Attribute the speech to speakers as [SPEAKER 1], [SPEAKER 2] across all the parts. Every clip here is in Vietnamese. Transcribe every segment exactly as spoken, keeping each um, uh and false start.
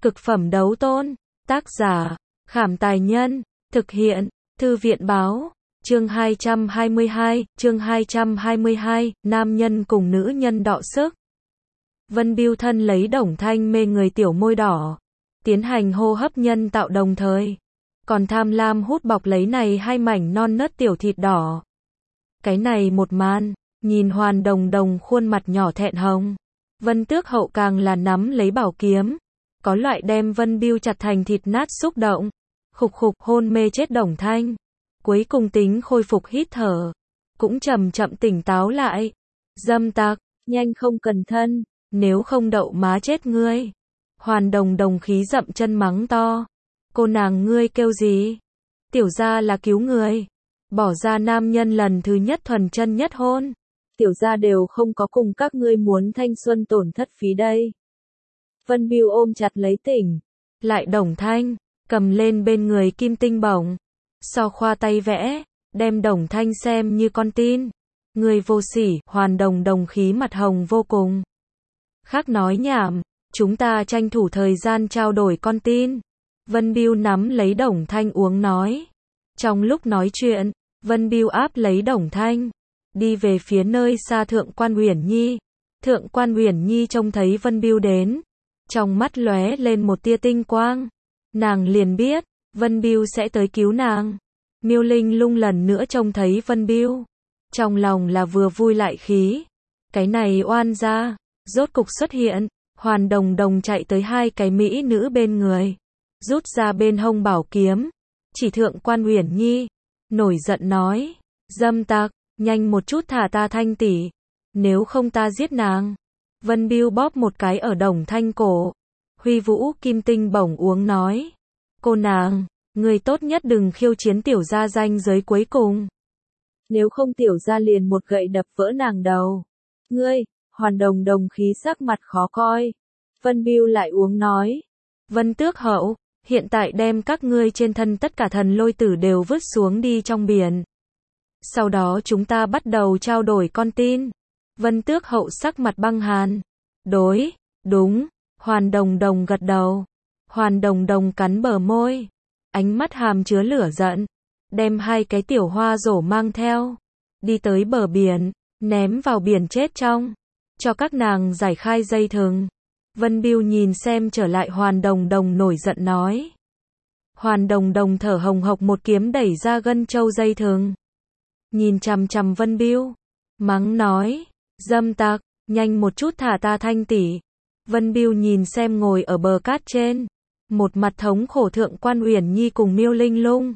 [SPEAKER 1] Cực phẩm đấu tôn. Tác giả, Khảm Tài Nhân. Thực hiện, Thư viện Báo. Chương hai trăm hai mươi hai, chương hai trăm hai mươi hai, nam nhân cùng nữ nhân đọ sức. Vân Bưu thân lấy Đồng Thanh mê người tiểu môi đỏ, tiến hành hô hấp nhân tạo đồng thời, còn tham lam hút bọc lấy này hai mảnh non nớt tiểu thịt đỏ. Cái này một màn, nhìn Hoàn Đồng Đồng khuôn mặt nhỏ thẹn hồng, Vân Tước Hậu càng là nắm lấy bảo kiếm, có loại đem Vân Bưu chặt thành thịt nát xúc động. Khục khục hôn mê chết Đồng Thanh, cuối cùng tính khôi phục hít thở, cũng chậm chậm tỉnh táo lại. Dâm tặc, nhanh không cần thân, nếu không đậu má chết ngươi. Hoàn Đồng Đồng khí dậm chân mắng to. Cô nàng ngươi kêu gì? Tiểu gia là cứu người. Bỏ ra nam nhân lần thứ nhất thuần chân nhất hôn. Tiểu gia đều không có cùng các ngươi muốn thanh xuân tổn thất phí đây. Vân Bưu ôm chặt lấy tỉnh lại Đồng Thanh, cầm lên bên người kim tinh bổng, so khoa tay vẽ, đem Đồng Thanh xem như con tin. Người vô sỉ. Hoàn Đồng Đồng khí mặt hồng vô cùng. Khác nói nhảm, chúng ta tranh thủ thời gian trao đổi con tin. Vân Bưu nắm lấy Đồng Thanh uống nói. Trong lúc nói chuyện, Vân Bưu áp lấy Đồng Thanh, đi về phía nơi xa Thượng Quan Uyển Nhi. Thượng Quan Uyển Nhi trông thấy Vân Bưu đến, trong mắt lóe lên một tia tinh quang. Nàng liền biết, Vân Bưu sẽ tới cứu nàng. Miêu Linh Lung lần nữa trông thấy Vân Bưu, trong lòng là vừa vui lại khí. Cái này oan gia, rốt cục xuất hiện. Hoàn Đồng Đồng chạy tới hai cái mỹ nữ bên người, rút ra bên hông bảo kiếm, chỉ Thượng Quan Uyển Nhi, nổi giận nói, dâm tặc, nhanh một chút thả ta Thanh tỷ, nếu không ta giết nàng. Vân Bưu bóp một cái ở Đồng Thanh cổ, huy vũ kim tinh bổng uống nói, cô nàng, người tốt nhất đừng khiêu chiến tiểu gia danh giới cuối cùng. Nếu không tiểu gia liền một gậy đập vỡ nàng đầu. Ngươi. Hoàn Đồng Đồng khí sắc mặt khó coi. Vân Bưu lại uống nói, Vân Tước Hậu, hiện tại đem các ngươi trên thân tất cả thần lôi tử đều vứt xuống đi trong biển. Sau đó chúng ta bắt đầu trao đổi con tin. Vân Tước Hậu sắc mặt băng hàn. Đối, đúng. Hoàn Đồng Đồng gật đầu. Hoàn Đồng Đồng cắn bờ môi, ánh mắt hàm chứa lửa giận, đem hai cái tiểu hoa rổ mang theo, đi tới bờ biển, ném vào biển chết trong, cho các nàng giải khai dây thừng. Vân Bưu nhìn xem trở lại Hoàn Đồng Đồng nổi giận nói. Hoàn Đồng Đồng thở hồng hộc một kiếm đẩy ra gân châu dây thừng, nhìn chằm chằm Vân Bưu, mắng nói, dâm tặc, nhanh một chút thả ta Thanh tỷ. Vân Bưu nhìn xem ngồi ở bờ cát trên, một mặt thống khổ Thượng Quan Uyển Nhi cùng Miêu Linh Lung,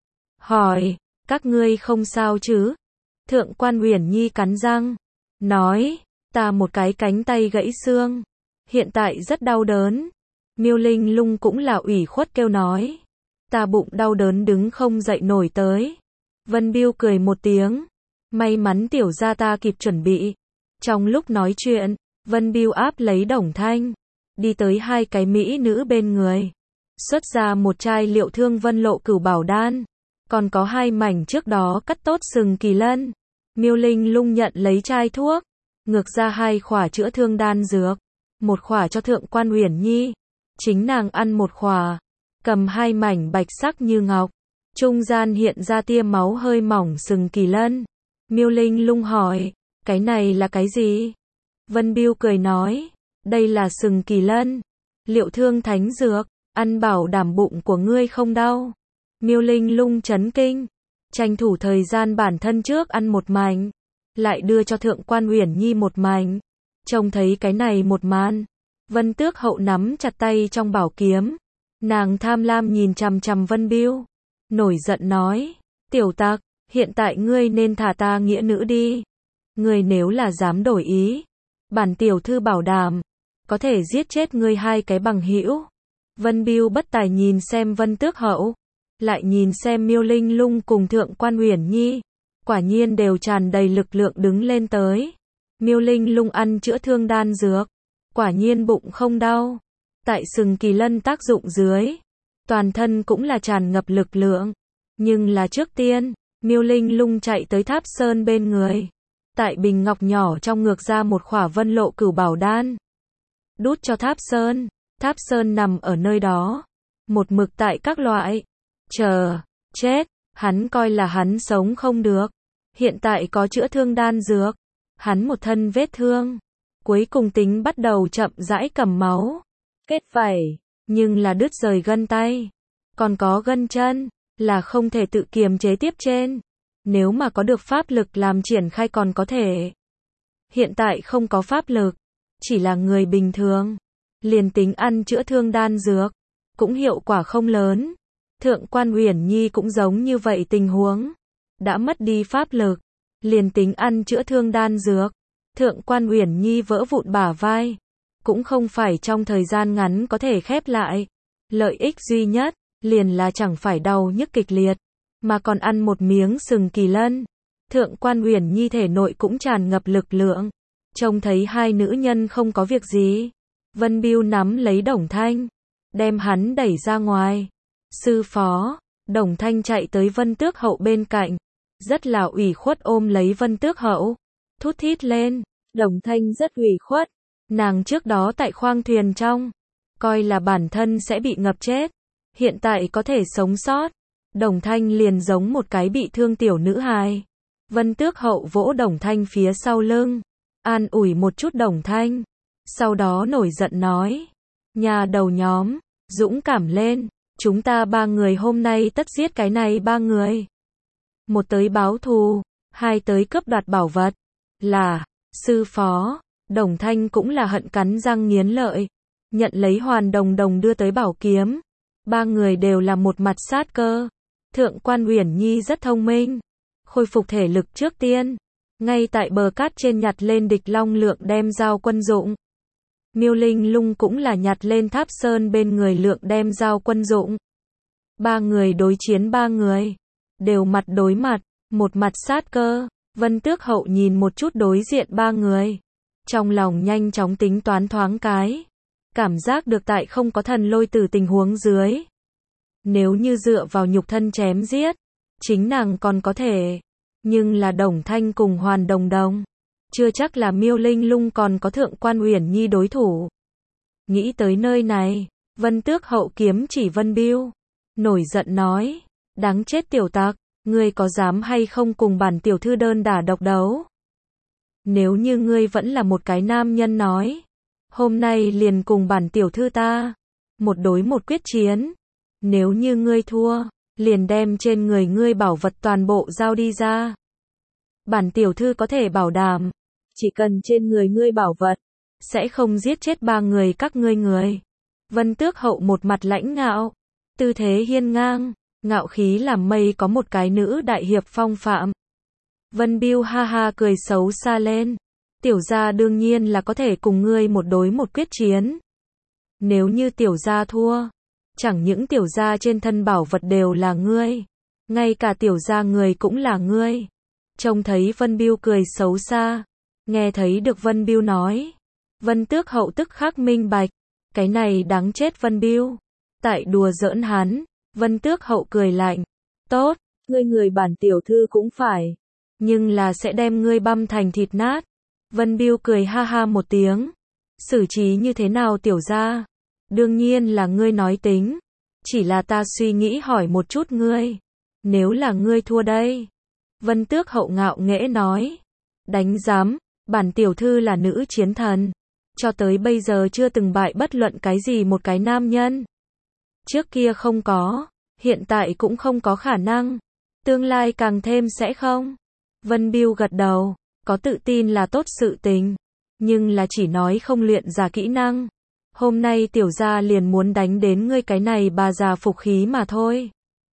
[SPEAKER 1] hỏi, các ngươi không sao chứ? Thượng Quan Uyển Nhi cắn răng, nói, ta một cái cánh tay gãy xương, hiện tại rất đau đớn. Miêu Linh Lung cũng là ủy khuất kêu nói, ta bụng đau đớn đứng không dậy nổi tới. Vân Bưu cười một tiếng, may mắn tiểu gia ta kịp chuẩn bị. Trong lúc nói chuyện, Vân Bưu áp lấy Đồng Thanh, đi tới hai cái mỹ nữ bên người, xuất ra một chai Liệu Thương Vân Lộ Cửu Bảo Đan, còn có hai mảnh trước đó cắt tốt sừng kỳ lân. Miêu Linh Lung nhận lấy chai thuốc, ngược ra hai khỏa chữa thương đan dược, một khỏa cho Thượng Quan Uyển Nhi, chính nàng ăn một khỏa, cầm hai mảnh bạch sắc như ngọc, trung gian hiện ra tia máu hơi mỏng sừng kỳ lân. Miêu Linh Lung hỏi, cái này là cái gì? Vân Bưu cười nói, đây là sừng kỳ lân, Liệu Thương thánh dược, ăn bảo đảm bụng của ngươi không đau. Miêu Linh Lung chấn kinh, tranh thủ thời gian bản thân trước ăn một mảnh, lại đưa cho Thượng Quan Uyển Nhi một mảnh. Trông thấy cái này một màn, Vân Tước Hậu nắm chặt tay trong bảo kiếm, nàng tham lam nhìn chằm chằm Vân Bưu, nổi giận nói, tiểu tặc, hiện tại ngươi nên thả ta nghĩa nữ đi. Ngươi nếu là dám đổi ý, bản tiểu thư bảo đảm có thể giết chết ngươi hai cái bằng hữu. Vân Bưu bất tài nhìn xem Vân Tước Hậu, lại nhìn xem Miêu Linh Lung cùng Thượng Quan Uyển Nhi, quả nhiên đều tràn đầy lực lượng đứng lên tới. Miêu Linh Lung ăn chữa thương đan dược, quả nhiên bụng không đau. Tại sừng kỳ lân tác dụng dưới, toàn thân cũng là tràn ngập lực lượng. Nhưng là trước tiên, Miêu Linh Lung chạy tới Tháp Sơn bên người, tại bình ngọc nhỏ trong ngược ra một khỏa Vân Lộ Cửu Bảo Đan, đút cho Tháp Sơn. Tháp Sơn nằm ở nơi đó, một mực tại các loại chờ chết, hắn coi là hắn sống không được. Hiện tại có chữa thương đan dược, hắn một thân vết thương, cuối cùng tính bắt đầu chậm rãi cầm máu, kết vảy, nhưng là đứt rời gân tay, còn có gân chân, là không thể tự kiềm chế tiếp trên. Nếu mà có được pháp lực làm triển khai còn có thể. Hiện tại không có pháp lực, chỉ là người bình thường, liền tính ăn chữa thương đan dược, cũng hiệu quả không lớn. Thượng quan Uyển Nhi cũng giống như vậy tình huống, đã mất đi pháp lực, liền tính ăn chữa thương đan dược, Thượng quan Uyển Nhi vỡ vụn bả vai, cũng không phải trong thời gian ngắn có thể khép lại. Lợi ích duy nhất, liền là chẳng phải đau nhức kịch liệt, mà còn ăn một miếng sừng kỳ lân. Thượng quan Uyển Nhi thể nội cũng tràn ngập lực lượng, trông thấy hai nữ nhân không có việc gì. Vân Bưu nắm lấy Đồng Thanh, đem hắn đẩy ra ngoài. Sư phó, Đồng Thanh chạy tới Vân Tước Hậu bên cạnh, rất là ủy khuất ôm lấy Vân Tước Hậu, thút thít lên. Đồng Thanh rất ủy khuất, nàng trước đó tại khoang thuyền trong, coi là bản thân sẽ bị ngập chết, hiện tại có thể sống sót. Đồng Thanh liền giống một cái bị thương tiểu nữ hài. Vân Tước Hậu vỗ Đồng Thanh phía sau lưng, an ủi một chút Đồng Thanh, sau đó nổi giận nói, nhà đầu nhóm, dũng cảm lên, chúng ta ba người hôm nay tất giết cái này ba người. Một tới báo thù, hai tới cướp đoạt bảo vật. Là, sư phó, Đồng Thanh cũng là hận cắn răng nghiến lợi, nhận lấy Hoàn Đồng Đồng đưa tới bảo kiếm. Ba người đều là một mặt sát cơ. Thượng quan Uyển Nhi rất thông minh, khôi phục thể lực trước tiên, ngay tại bờ cát trên nhặt lên địch long lượng đem giao quân dụng. Miêu Linh Lung cũng là nhặt lên Tháp Sơn bên người lượng đem giao quân dụng. Ba người đối chiến ba người, đều mặt đối mặt, một mặt sát cơ. Vân Tước Hậu nhìn một chút đối diện ba người, trong lòng nhanh chóng tính toán thoáng cái, cảm giác được tại không có thần lôi tử tình huống dưới, nếu như dựa vào nhục thân chém giết, chính nàng còn có thể, nhưng là Đồng Thanh cùng Hoàn Đồng Đồng, chưa chắc là Miêu Linh Lung còn có Thượng quan Uyển Nhi đối thủ. Nghĩ tới nơi này, Vân Tước Hậu kiếm chỉ Vân Bưu, nổi giận nói, đáng chết tiểu tặc, ngươi có dám hay không cùng bản tiểu thư đơn đả độc đấu? Nếu như ngươi vẫn là một cái nam nhân nói, hôm nay liền cùng bản tiểu thư ta, một đối một quyết chiến. Nếu như ngươi thua, liền đem trên người ngươi bảo vật toàn bộ giao đi ra. Bản tiểu thư có thể bảo đảm, chỉ cần trên người ngươi bảo vật, sẽ không giết chết ba người các ngươi người. Vân Tước Hậu một mặt lãnh ngạo, tư thế hiên ngang, ngạo khí làm mây có một cái nữ đại hiệp phong phạm. Vân Bưu ha ha cười xấu xa lên, tiểu gia đương nhiên là có thể cùng ngươi một đối một quyết chiến. Nếu như tiểu gia thua, chẳng những tiểu gia trên thân bảo vật đều là ngươi, ngay cả tiểu gia người cũng là ngươi. Trông thấy Vân Bưu cười xấu xa, nghe thấy được Vân Bưu nói, Vân Tước Hậu tức khắc minh bạch, cái này đáng chết Vân Bưu, tại đùa giỡn hắn. Vân Tước Hậu cười lạnh, tốt, ngươi người bản tiểu thư cũng phải, nhưng là sẽ đem ngươi băm thành thịt nát. Vân Bưu cười ha ha một tiếng, xử trí như thế nào tiểu gia? Đương nhiên là ngươi nói tính, chỉ là ta suy nghĩ hỏi một chút ngươi, nếu là ngươi thua đây. Vân Tước Hậu ngạo nghễ nói, đánh giám, bản tiểu thư là nữ chiến thần, cho tới bây giờ chưa từng bại bất luận cái gì một cái nam nhân. Trước kia không có, hiện tại cũng không có khả năng, tương lai càng thêm sẽ không. Vân Bưu gật đầu, có tự tin là tốt sự tình, nhưng là chỉ nói không luyện giả kỹ năng. Hôm nay tiểu gia liền muốn đánh đến ngươi cái này bà già phục khí mà thôi.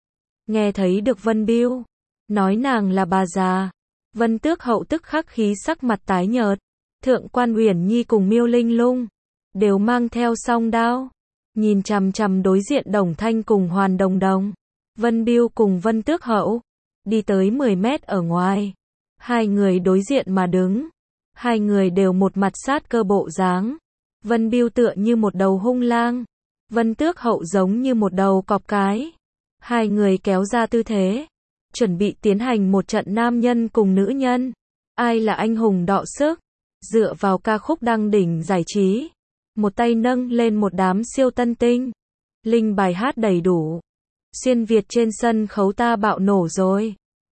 [SPEAKER 1] Nghe thấy được Vân Bưu nói nàng là bà già, Vân Tước Hậu tức khắc khí sắc mặt tái nhợt. Thượng quan Uyển Nhi cùng Miêu Linh Lung đều mang theo song đao, nhìn chằm chằm đối diện Đồng Thanh cùng Hoàn Đồng Đồng. Vân Bưu cùng Vân Tước Hậu đi tới mười mét ở ngoài, hai người đối diện mà đứng, hai người đều một mặt sát cơ bộ dáng. Vân Bưu tựa như một đầu hung lang, Vân Tước Hậu giống như một đầu cọp cái. Hai người kéo ra tư thế, chuẩn bị tiến hành một trận nam nhân cùng nữ nhân, ai là anh hùng đọ sức. Dựa vào ca khúc đăng đỉnh giải trí, một tay nâng lên một đám siêu tân tinh. Linh bài hát đầy đủ. Xuyên Việt trên sân khấu ta bạo nổ rồi.